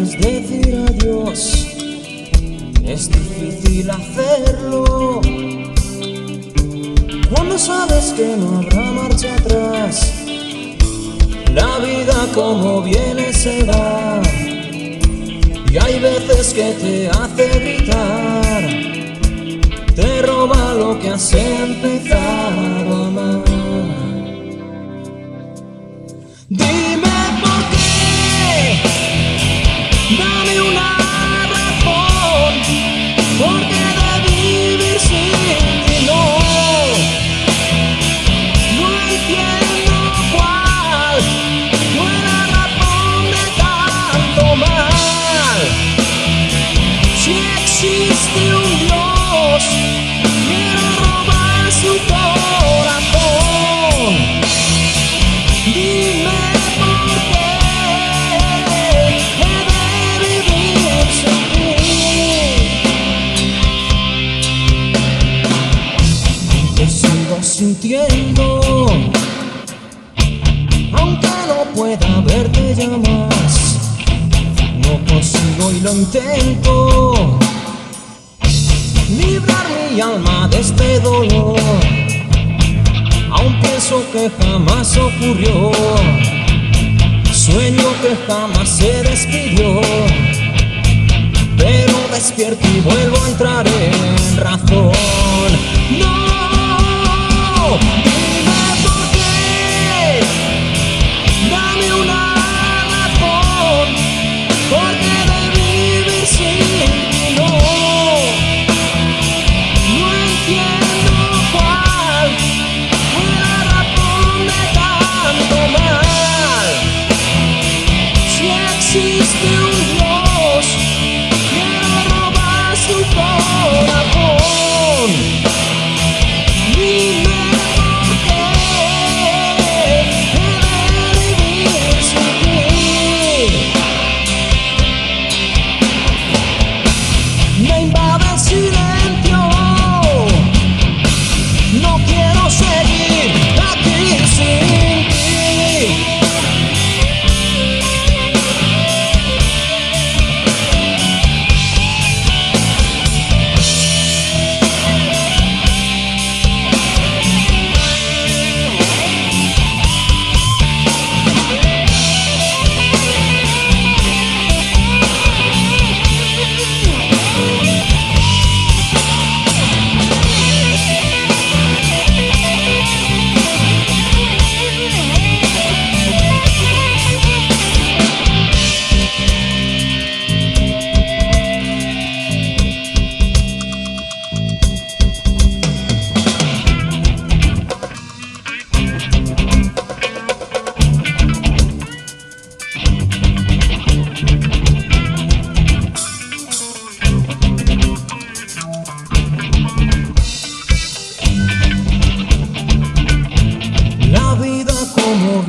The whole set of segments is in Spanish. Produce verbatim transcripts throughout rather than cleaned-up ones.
quieres decir adiós, es difícil hacerlo cuando sabes que no habrá marcha atrás. La vida como viene se va, y hay veces que te hace gritar, te roba lo que has empezado a amar. Dime por qué, dame una razón, por qué de vivir sin ti no, no entiendo cuál fue la razón de tanto mal. Si existe un Dios, quiero robar su corazón. Dime sintiendo, aunque no pueda verte ya más, no consigo y lo intento, librar mi alma de este dolor. Aún pienso que jamás ocurrió, sueño que jamás se despidió, pero despierto y vuelvo a entrar en razón. No. Dime por qué, dame una razón, porque de vivir sin ti no, no entiendo cuál fue la razón de tanto mal. Si existe un Dios, quiero robar su corazón. Dime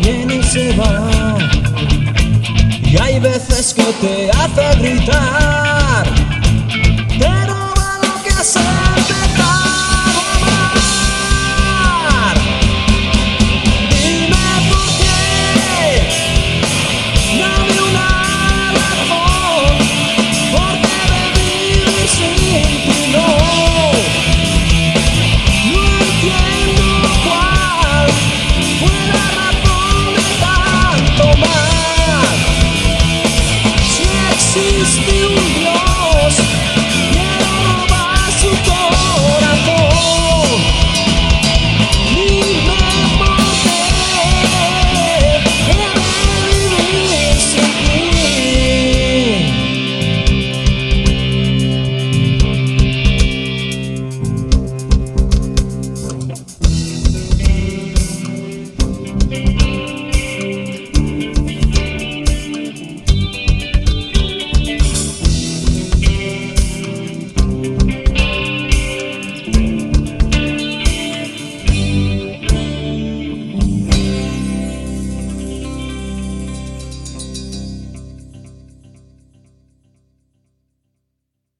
se va, y hay veces que te hace gritar,